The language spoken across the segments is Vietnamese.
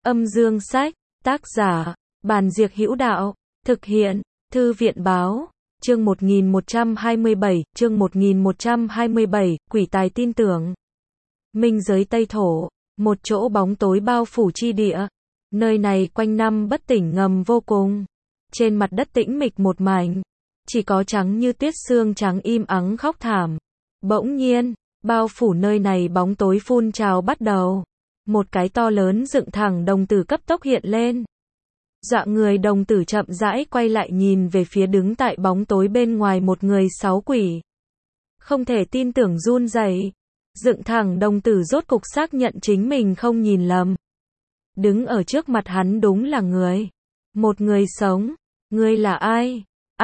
Âm dương sách, tác giả, Bàn Diệc Hữu Đạo, thực hiện, Thư viện báo, chương 1127, quỷ tài tin tưởng. Minh giới Tây Thổ, một chỗ bóng tối bao phủ chi địa. Nơi này quanh năm bất tỉnh ngầm vô cùng. Trên mặt đất tĩnh mịch một mảnh, chỉ có trắng như tuyết xương trắng im ắng khóc thảm. Bỗng nhiên, bao phủ nơi này bóng tối phun trào bắt đầu. Một cái to lớn dựng thẳng đồng tử cấp tốc hiện lên. Dọa người, đồng tử chậm rãi quay lại nhìn về phía đứng tại bóng tối bên ngoài một người sáu quỷ. Không thể tin tưởng run rẩy. Dựng thẳng đồng tử rốt cục xác nhận chính mình không nhìn lầm. Đứng ở trước mặt hắn đúng là người. Một người sống. Ngươi là ai?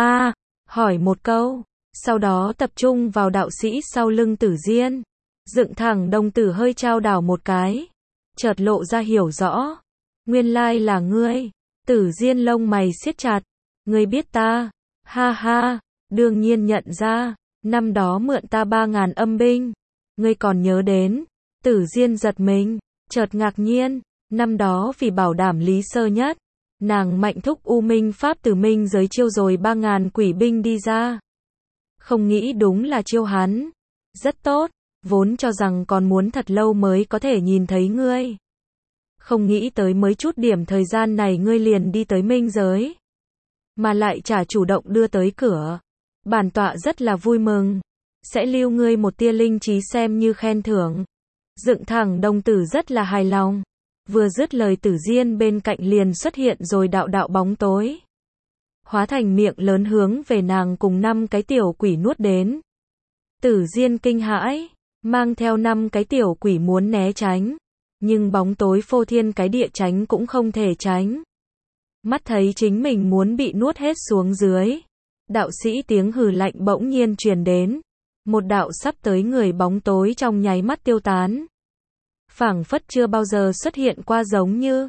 Hỏi một câu. Sau đó tập trung vào đạo sĩ sau lưng Tử Diên. Dựng thẳng đồng tử hơi chao đảo một cái. Chợt lộ ra hiểu rõ. Nguyên lai là ngươi. Tử Diên lông mày siết chặt. Ngươi biết ta? Ha ha, đương nhiên nhận ra. Năm đó mượn ta 3.000 âm binh. Ngươi còn nhớ đến. Tử Diên giật mình, chợt ngạc nhiên. Năm đó vì bảo đảm lý sơ nhất, nàng mạnh thúc U Minh Pháp từ minh giới chiêu rồi 3.000 quỷ binh đi ra. Không nghĩ đúng là chiêu hắn. Rất tốt, vốn cho rằng còn muốn thật lâu mới có thể nhìn thấy ngươi. Không nghĩ tới mới chút điểm thời gian này ngươi liền đi tới minh giới. Mà lại chả chủ động đưa tới cửa. Bản tọa rất là vui mừng. Sẽ lưu ngươi một tia linh trí xem như khen thưởng. Dựng thẳng đồng tử rất là hài lòng. Vừa dứt lời Tử Diên bên cạnh liền xuất hiện rồi đạo đạo bóng tối. Hóa thành miệng lớn hướng về nàng cùng 5 cái tiểu quỷ nuốt đến. Tử Diên kinh hãi, mang theo 5 cái tiểu quỷ muốn né tránh. Nhưng bóng tối phô thiên cái địa tránh cũng không thể tránh. Mắt thấy chính mình muốn bị nuốt hết xuống dưới. Đạo sĩ tiếng hừ lạnh bỗng nhiên truyền đến. Một đạo sắp tới người bóng tối trong nháy mắt tiêu tán. Phảng phất chưa bao giờ xuất hiện qua giống như.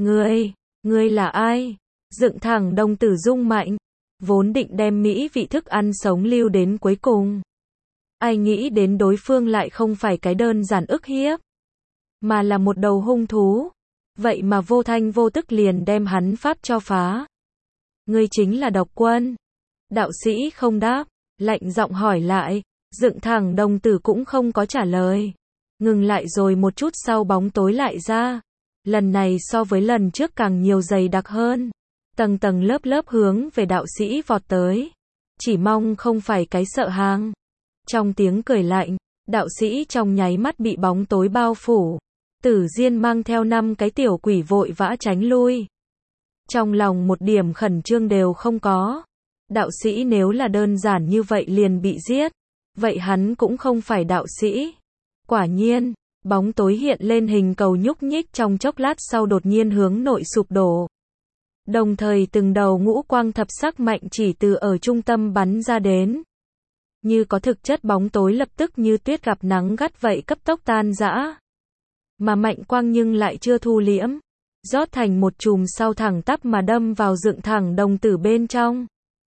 Ngươi là ai? Dựng thẳng đồng tử rung mạnh. Vốn định đem mỹ vị thức ăn sống lưu đến cuối cùng. Ai nghĩ đến đối phương lại không phải cái đơn giản ức hiếp. Mà là một đầu hung thú. Vậy mà vô thanh vô tức liền đem hắn pháp cho phá. Ngươi chính là Độc Quân. Đạo sĩ không đáp, lạnh giọng hỏi lại. Dựng thẳng đồng tử cũng không có trả lời. Ngừng lại rồi một chút sau bóng tối lại ra. Lần này so với lần trước càng nhiều dày đặc hơn. Tầng tầng lớp lớp hướng về đạo sĩ vọt tới. Chỉ mong không phải cái sợ hàng. Trong tiếng cười lạnh, đạo sĩ trong nháy mắt bị bóng tối bao phủ. Tử Diên mang theo 5 cái tiểu quỷ vội vã tránh lui. Trong lòng một điểm khẩn trương đều không có. Đạo sĩ nếu là đơn giản như vậy liền bị giết. Vậy hắn cũng không phải đạo sĩ. Quả nhiên, bóng tối hiện lên hình cầu nhúc nhích trong chốc lát sau đột nhiên hướng nội sụp đổ. Đồng thời từng đầu ngũ quang thập sắc mạnh chỉ từ ở trung tâm bắn ra đến. Như có thực chất bóng tối lập tức như tuyết gặp nắng gắt vậy cấp tốc tan rã. Mà mạnh quang nhưng lại chưa thu liễm. Rót thành một chùm sau thẳng tắp mà đâm vào dựng thẳng đồng tử bên trong.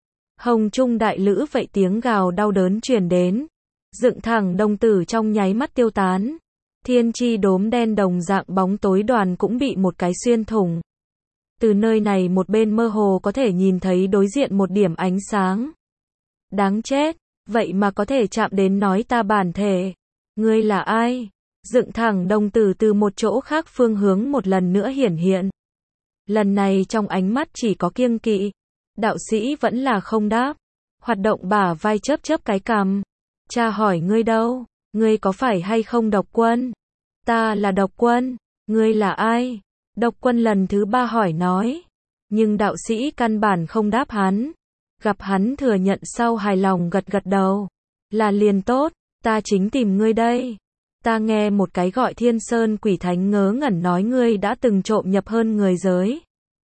Hồng trung đại lữ vậy tiếng gào đau đớn truyền đến. Dựng thẳng đồng tử trong nháy mắt tiêu tán. Thiên chi đốm đen đồng dạng bóng tối đoàn cũng bị một cái xuyên thủng. Từ nơi này một bên mơ hồ có thể nhìn thấy đối diện một điểm ánh sáng. Đáng chết, vậy mà có thể chạm đến nói ta bản thể. Ngươi là ai? Dựng thẳng đồng tử từ một chỗ khác phương hướng một lần nữa hiển hiện. Lần này trong ánh mắt chỉ có kiêng kỵ. Đạo sĩ vẫn là không đáp. Hoạt động bả vai chớp chớp cái cằm. Cha hỏi ngươi đâu? Ngươi có phải hay không Độc Quân? Ta là Độc Quân. Ngươi là ai? Độc Quân lần thứ 3 hỏi nói. Nhưng đạo sĩ căn bản không đáp hắn. Gặp hắn thừa nhận sau hài lòng gật gật đầu. Là liền tốt, ta chính tìm ngươi đây. Ta nghe một cái gọi Thiên Sơn Quỷ Thánh ngớ ngẩn nói ngươi đã từng trộm nhập hơn người giới.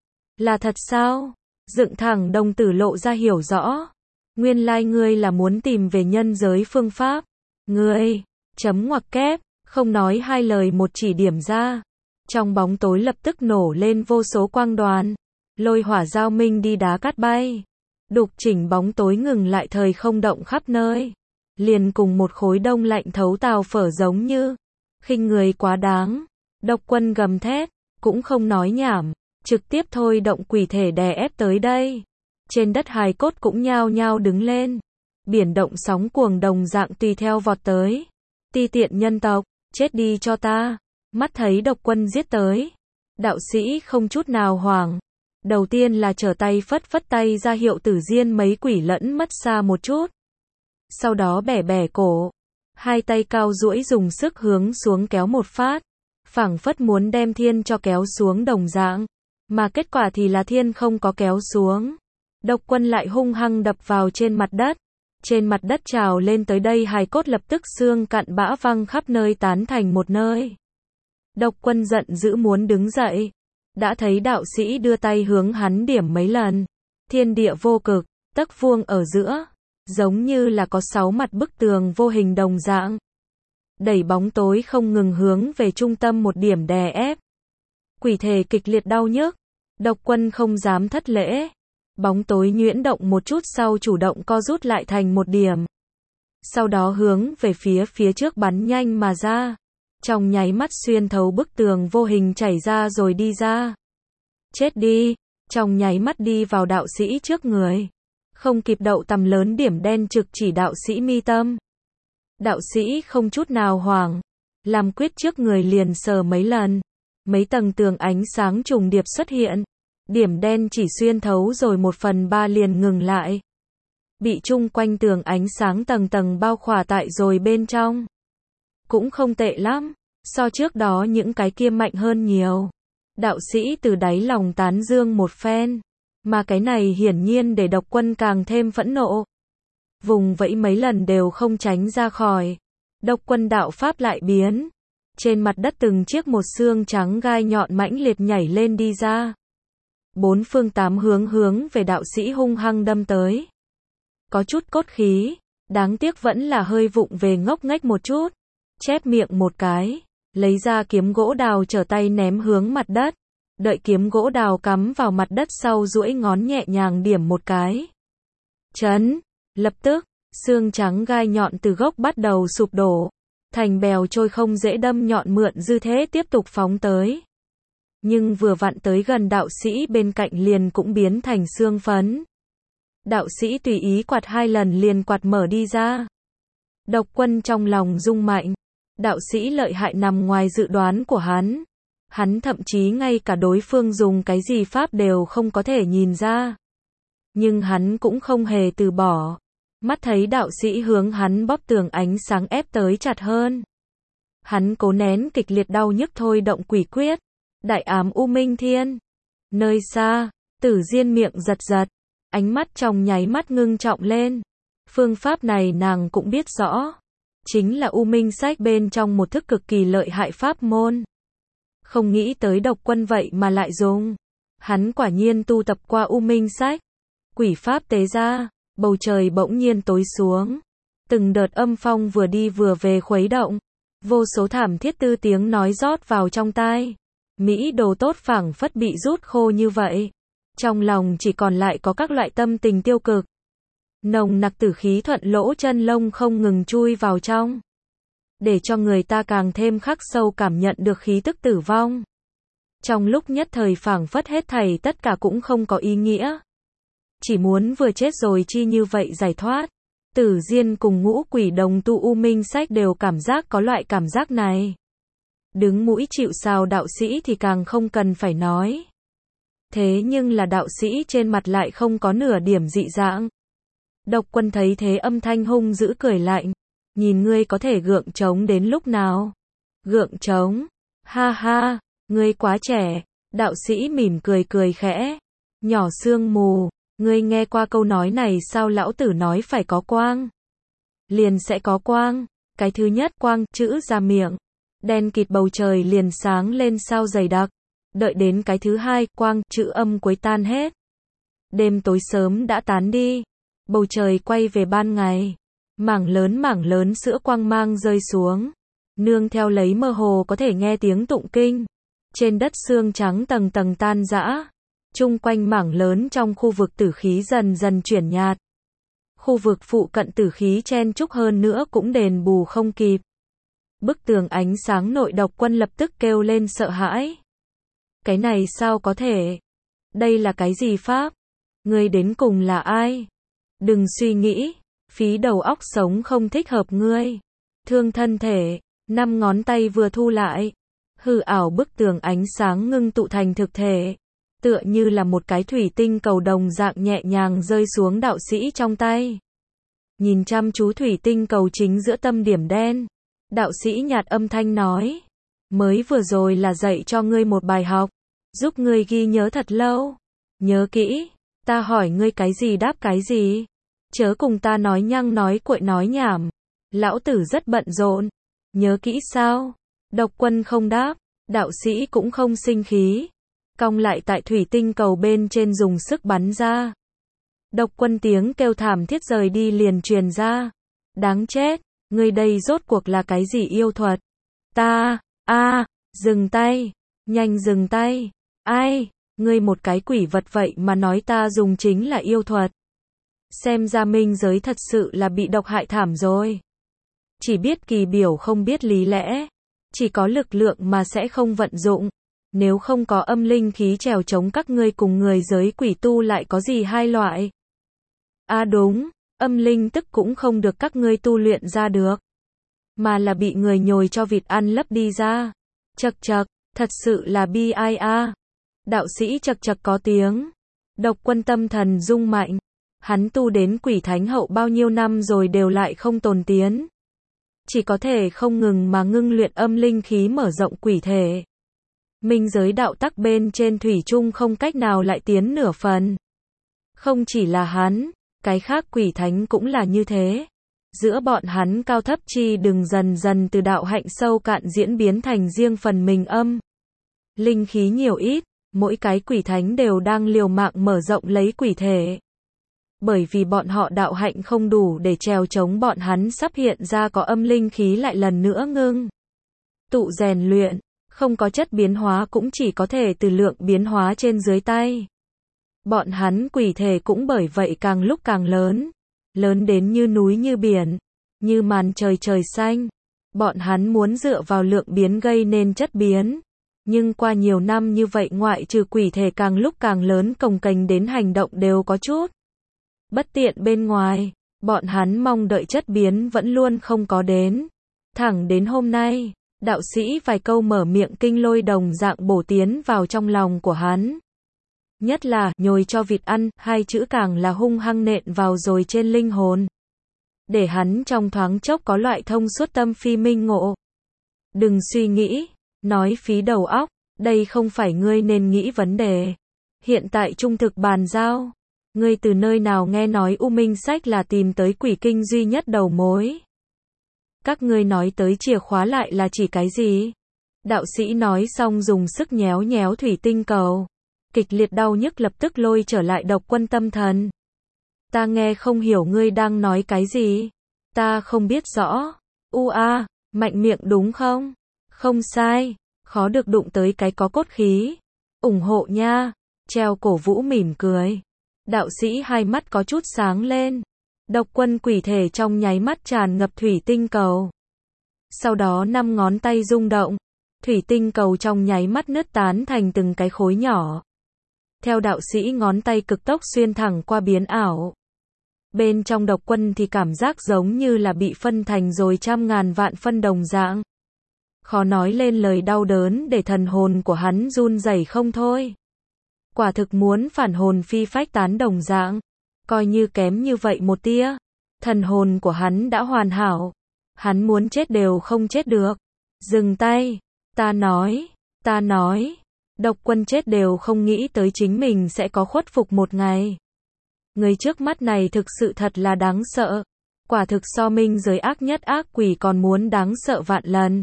Là thật sao? Dựng thẳng đồng tử lộ ra hiểu rõ. Nguyên lai ngươi là muốn tìm về nhân giới phương pháp. Ngươi, chấm ngoặc kép, không nói hai lời một chỉ điểm ra. Trong bóng tối lập tức nổ lên vô số quang đoàn. Lôi hỏa giao minh đi đá cát bay. Đục chỉnh bóng tối ngừng lại thời không động khắp nơi. Liền cùng một khối đông lạnh thấu tàu phở giống như. Khinh người quá đáng. Độc Quân gầm thét. cũng không nói nhảm, trực tiếp thôi động quỷ thể đè ép tới đây. Trên đất hài cốt cũng nhao nhao đứng lên. Biển động sóng cuồng đồng dạng tùy theo vọt tới. Ti tiện nhân tộc, chết đi cho ta. Mắt thấy độc quân giết tới. Đạo sĩ không chút nào hoảng. Đầu tiên là trở tay phất phất tay ra hiệu Tử Diên mấy quỷ lẫn mất xa một chút. Sau đó bẻ bẻ cổ. Hai tay cao duỗi dùng sức hướng xuống kéo một phát. Phảng phất muốn đem thiên cho kéo xuống đồng dạng. Mà kết quả thì là thiên không có kéo xuống. Độc quân lại hung hăng đập vào trên mặt đất. Trên mặt đất trào lên tới đây hài cốt lập tức xương cặn bã văng khắp nơi tán thành một nơi. Độc quân giận dữ muốn đứng dậy. Đã thấy đạo sĩ đưa tay hướng hắn điểm mấy lần. Thiên địa vô cực, tấc vuông ở giữa. Giống như là có 6 mặt bức tường vô hình đồng dạng. Đẩy bóng tối không ngừng hướng về trung tâm một điểm đè ép. Quỷ thể kịch liệt đau nhức. Độc quân không dám thất lễ. Bóng tối nhuyễn động một chút sau chủ động co rút lại thành một điểm. Sau đó hướng về phía trước bắn nhanh mà ra. Trong nháy mắt xuyên thấu bức tường vô hình chảy ra rồi đi ra. Chết đi, trong nháy mắt đi vào đạo sĩ trước người. Không kịp đậu tầm lớn điểm đen trực chỉ đạo sĩ mi tâm. Đạo sĩ không chút nào hoảng. Làm quyết trước người liền sờ mấy lần. Mấy tầng tường ánh sáng trùng điệp xuất hiện. Điểm đen chỉ xuyên thấu rồi 1/3 liền ngừng lại. Bị chung quanh tường ánh sáng tầng tầng bao khỏa tại rồi bên trong. Cũng không tệ lắm, so trước đó những cái kia mạnh hơn nhiều. Đạo sĩ từ đáy lòng tán dương một phen. Mà cái này hiển nhiên để độc quân càng thêm phẫn nộ. Vùng vẫy mấy lần đều không tránh ra khỏi. Độc quân đạo pháp lại biến. Trên mặt đất từng chiếc một xương trắng gai nhọn mãnh liệt nhảy lên đi ra. 4 phương 8 hướng về đạo sĩ hung hăng đâm tới. Có chút cốt khí, đáng tiếc vẫn là hơi vụng về ngốc nghếch một chút. Chép miệng một cái, lấy ra kiếm gỗ đào trở tay ném hướng mặt đất. Đợi kiếm gỗ đào cắm vào mặt đất sau duỗi ngón nhẹ nhàng điểm một cái. Chấn, lập tức, xương trắng gai nhọn từ gốc bắt đầu sụp đổ. Thành bèo trôi không dễ đâm nhọn mượn dư thế tiếp tục phóng tới. Nhưng vừa vặn tới gần đạo sĩ bên cạnh liền cũng biến thành xương phấn. Đạo sĩ tùy ý quạt 2 lần liền quạt mở đi ra. Độc quân trong lòng rung mạnh. Đạo sĩ lợi hại nằm ngoài dự đoán của hắn. Hắn thậm chí ngay cả đối phương dùng cái gì pháp đều không có thể nhìn ra. Nhưng hắn cũng không hề từ bỏ. Mắt thấy đạo sĩ hướng hắn bóp tường ánh sáng ép tới chặt hơn. Hắn cố nén kịch liệt đau nhức thôi động quỷ quyết. Đại ám U Minh Thiên. Nơi xa, Tử Diên miệng giật giật. Ánh mắt trong nháy mắt ngưng trọng lên. Phương pháp này nàng cũng biết rõ. Chính là U Minh Sách bên trong một thức cực kỳ lợi hại pháp môn. Không nghĩ tới độc quân vậy mà lại dùng. Hắn quả nhiên tu tập qua U Minh Sách. Quỷ pháp tế ra, bầu trời bỗng nhiên tối xuống. Từng đợt âm phong vừa đi vừa về khuấy động. Vô số thảm thiết tư tiếng nói rót vào trong tai. Mỹ đồ tốt phảng phất bị rút khô như vậy. Trong lòng chỉ còn lại có các loại tâm tình tiêu cực. Nồng nặc tử khí thuận lỗ chân lông không ngừng chui vào trong. Để cho người ta càng thêm khắc sâu cảm nhận được khí tức tử vong. Trong lúc nhất thời phảng phất hết thảy tất cả cũng không có ý nghĩa. Chỉ muốn vừa chết rồi chi như vậy giải thoát. Tử Diên cùng ngũ quỷ đồng tu U Minh Sách đều cảm giác có loại cảm giác này. Đứng mũi chịu sào đạo sĩ thì càng không cần phải nói. Thế nhưng là đạo sĩ trên mặt lại không có nửa điểm dị dạng. Độc quân thấy thế âm thanh hung dữ cười lạnh. Nhìn ngươi có thể gượng chống đến lúc nào? Gượng chống? Ha ha, ngươi quá trẻ. Đạo sĩ mỉm cười cười khẽ. Nhỏ sương mù, ngươi nghe qua câu nói này sao lão tử nói phải có quang? Liền sẽ có quang. Cái thứ nhất quang chữ ra miệng. Đen kịt bầu trời liền sáng lên sao dày đặc. Đợi đến cái thứ hai quang chữ âm cuối tan hết. Đêm tối sớm đã tán đi. Bầu trời quay về ban ngày. Mảng lớn sữa quang mang rơi xuống. Nương theo lấy mơ hồ có thể nghe tiếng tụng kinh. Trên đất xương trắng tầng tầng tan rã. Chung quanh mảng lớn trong khu vực tử khí dần dần chuyển nhạt. Khu vực phụ cận tử khí chen chúc hơn nữa cũng đền bù không kịp. Bức tường ánh sáng nội độc quân lập tức kêu lên sợ hãi. Cái này sao có thể? Đây là cái gì pháp? Ngươi đến cùng là ai? Đừng suy nghĩ, phí đầu óc sống không thích hợp ngươi. Thương thân thể, 5 ngón tay vừa thu lại. Hư ảo bức tường ánh sáng ngưng tụ thành thực thể. Tựa như là một cái thủy tinh cầu đồng dạng nhẹ nhàng rơi xuống đạo sĩ trong tay. Nhìn chăm chú thủy tinh cầu chính giữa tâm điểm đen. Đạo sĩ nhạt âm thanh nói. Mới vừa rồi là dạy cho ngươi một bài học. Giúp ngươi ghi nhớ thật lâu. Nhớ kỹ, ta hỏi ngươi cái gì đáp cái gì. Chớ cùng ta nói nhăng nói cuội nói nhảm. Lão tử rất bận rộn. Nhớ kỹ sao? Độc Quân không đáp. Đạo sĩ cũng không sinh khí. Cong lại tại thủy tinh cầu bên trên dùng sức bắn ra. Độc Quân tiếng kêu thảm thiết rời đi liền truyền ra. Đáng chết, ngươi đây rốt cuộc là cái gì yêu thuật? Ta, dừng tay, nhanh dừng tay. Ai, ngươi một cái quỷ vật vậy mà nói ta dùng chính là yêu thuật. Xem ra minh giới thật sự là bị độc hại thảm rồi. Chỉ biết kỳ biểu không biết lý lẽ. Chỉ có lực lượng mà sẽ không vận dụng. Nếu không có âm linh khí trèo chống các ngươi cùng người giới quỷ tu lại có gì hai loại. Đúng, âm linh tức cũng không được các ngươi tu luyện ra được. Mà là bị người nhồi cho vịt ăn lấp đi ra. Chậc chậc, thật sự là bi ai a. Đạo sĩ chậc chậc có tiếng. Độc Quân tâm thần rung mạnh. Hắn tu đến quỷ thánh hậu bao nhiêu năm rồi đều lại không tồn tiến. Chỉ có thể không ngừng mà ngưng luyện âm linh khí mở rộng quỷ thể. Minh giới đạo tắc bên trên thủy chung không cách nào lại tiến nửa phần. Không chỉ là hắn, cái khác quỷ thánh cũng là như thế. Giữa bọn hắn cao thấp chi đừng dần dần từ đạo hạnh sâu cạn diễn biến thành riêng phần mình âm. Linh khí nhiều ít, mỗi cái quỷ thánh đều đang liều mạng mở rộng lấy quỷ thể. Bởi vì bọn họ đạo hạnh không đủ để trèo chống bọn hắn sắp hiện ra có âm linh khí lại lần nữa ngưng. Tụ rèn luyện, không có chất biến hóa cũng chỉ có thể từ lượng biến hóa trên dưới tay. Bọn hắn quỷ thể cũng bởi vậy càng lúc càng lớn. Lớn đến như núi như biển, như màn trời trời xanh. Bọn hắn muốn dựa vào lượng biến gây nên chất biến. Nhưng qua nhiều năm như vậy ngoại trừ quỷ thể càng lúc càng lớn cồng kềnh đến hành động đều có chút bất tiện bên ngoài, bọn hắn mong đợi chất biến vẫn luôn không có đến. Thẳng đến hôm nay, đạo sĩ vài câu mở miệng kinh lôi đồng dạng bổ tiến vào trong lòng của hắn. Nhất là, nhồi cho vịt ăn, hai chữ càng là hung hăng nện vào rồi trên linh hồn. Để hắn trong thoáng chốc có loại thông suốt tâm phi minh ngộ. Đừng suy nghĩ, nói phí đầu óc, đây không phải ngươi nên nghĩ vấn đề. Hiện tại trung thực bàn giao. Ngươi từ nơi nào nghe nói U Minh Sách là tìm tới quỷ kinh duy nhất đầu mối? Các ngươi nói tới chìa khóa lại là chỉ cái gì? Đạo sĩ nói xong dùng sức nhéo nhéo thủy tinh cầu. Kịch liệt đau nhức lập tức lôi trở lại Độc Quân tâm thần. Ta nghe không hiểu ngươi đang nói cái gì. Ta không biết rõ. Mạnh miệng đúng không? Không sai. Khó được đụng tới cái có cốt khí. Ủng hộ nha. Treo cổ Vũ mỉm cười. Đạo sĩ hai mắt có chút sáng lên. Độc Quân quỷ thể trong nháy mắt tràn ngập thủy tinh cầu. Sau đó 5 ngón tay rung động. Thủy tinh cầu trong nháy mắt nứt tán thành từng cái khối nhỏ. Theo đạo sĩ ngón tay cực tốc xuyên thẳng qua biến ảo. Bên trong Độc Quân thì cảm giác giống như là bị phân thành rồi trăm ngàn vạn phân đồng dạng. Khó nói lên lời đau đớn để thần hồn của hắn run rẩy không thôi. Quả thực muốn phản hồn phi phách tán đồng dạng. Coi như kém như vậy một tia. Thần hồn của hắn đã hoàn hảo. Hắn muốn chết đều không chết được. Dừng tay. Ta nói. Độc Quân chết đều không nghĩ tới chính mình sẽ có khuất phục một ngày. Người trước mắt này thực sự thật là đáng sợ. Quả thực so minh giới ác nhất ác quỷ còn muốn đáng sợ vạn lần.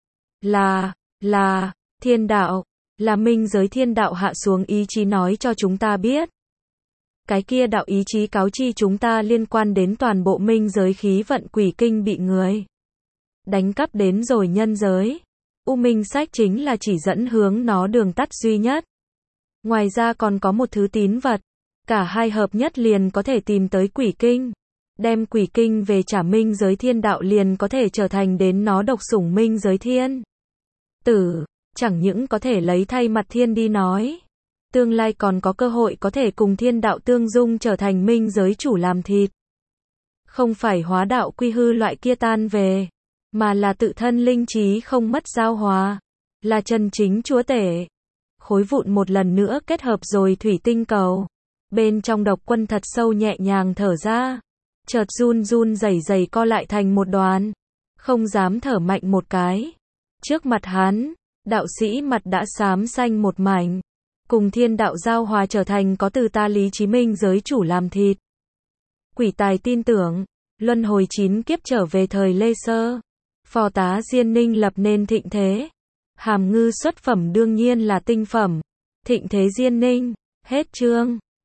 Là, thiên đạo. Là minh giới thiên đạo hạ xuống ý chí nói cho chúng ta biết. Cái kia đạo ý chí cáo chi chúng ta liên quan đến toàn bộ minh giới khí vận quỷ kinh bị người đánh cắp đến rồi nhân giới. U Minh Sách chính là chỉ dẫn hướng nó đường tắt duy nhất. Ngoài ra còn có một thứ tín vật. Cả hai hợp nhất liền có thể tìm tới quỷ kinh. Đem quỷ kinh về trả minh giới thiên đạo liền có thể trở thành đến nó độc sủng minh giới thiên tử. chẳng những có thể lấy thay mặt thiên đi nói, tương lai còn có cơ hội có thể cùng thiên đạo tương dung trở thành minh giới chủ làm thịt. Không phải hóa đạo quy hư loại kia tan về, mà là tự thân linh trí không mất giao hòa, là chân chính chúa tể. Khối vụn một lần nữa kết hợp rồi thủy tinh cầu. Bên trong Độc Quân thật sâu nhẹ nhàng thở ra, chợt run run rẩy rẩy co lại thành một đoàn, không dám thở mạnh một cái. Trước mặt hắn, đạo sĩ mặt đã xám xanh một mảnh, cùng thiên đạo giao hòa trở thành có từ ta lý chí minh giới chủ làm thịt. Quỷ tài tin tưởng, luân hồi 9 kiếp trở về thời Lê Sơ, phò tá Diên Ninh lập nên thịnh thế. Hàm Ngư xuất phẩm đương nhiên là tinh phẩm. Thịnh thế Diên Ninh, hết chương.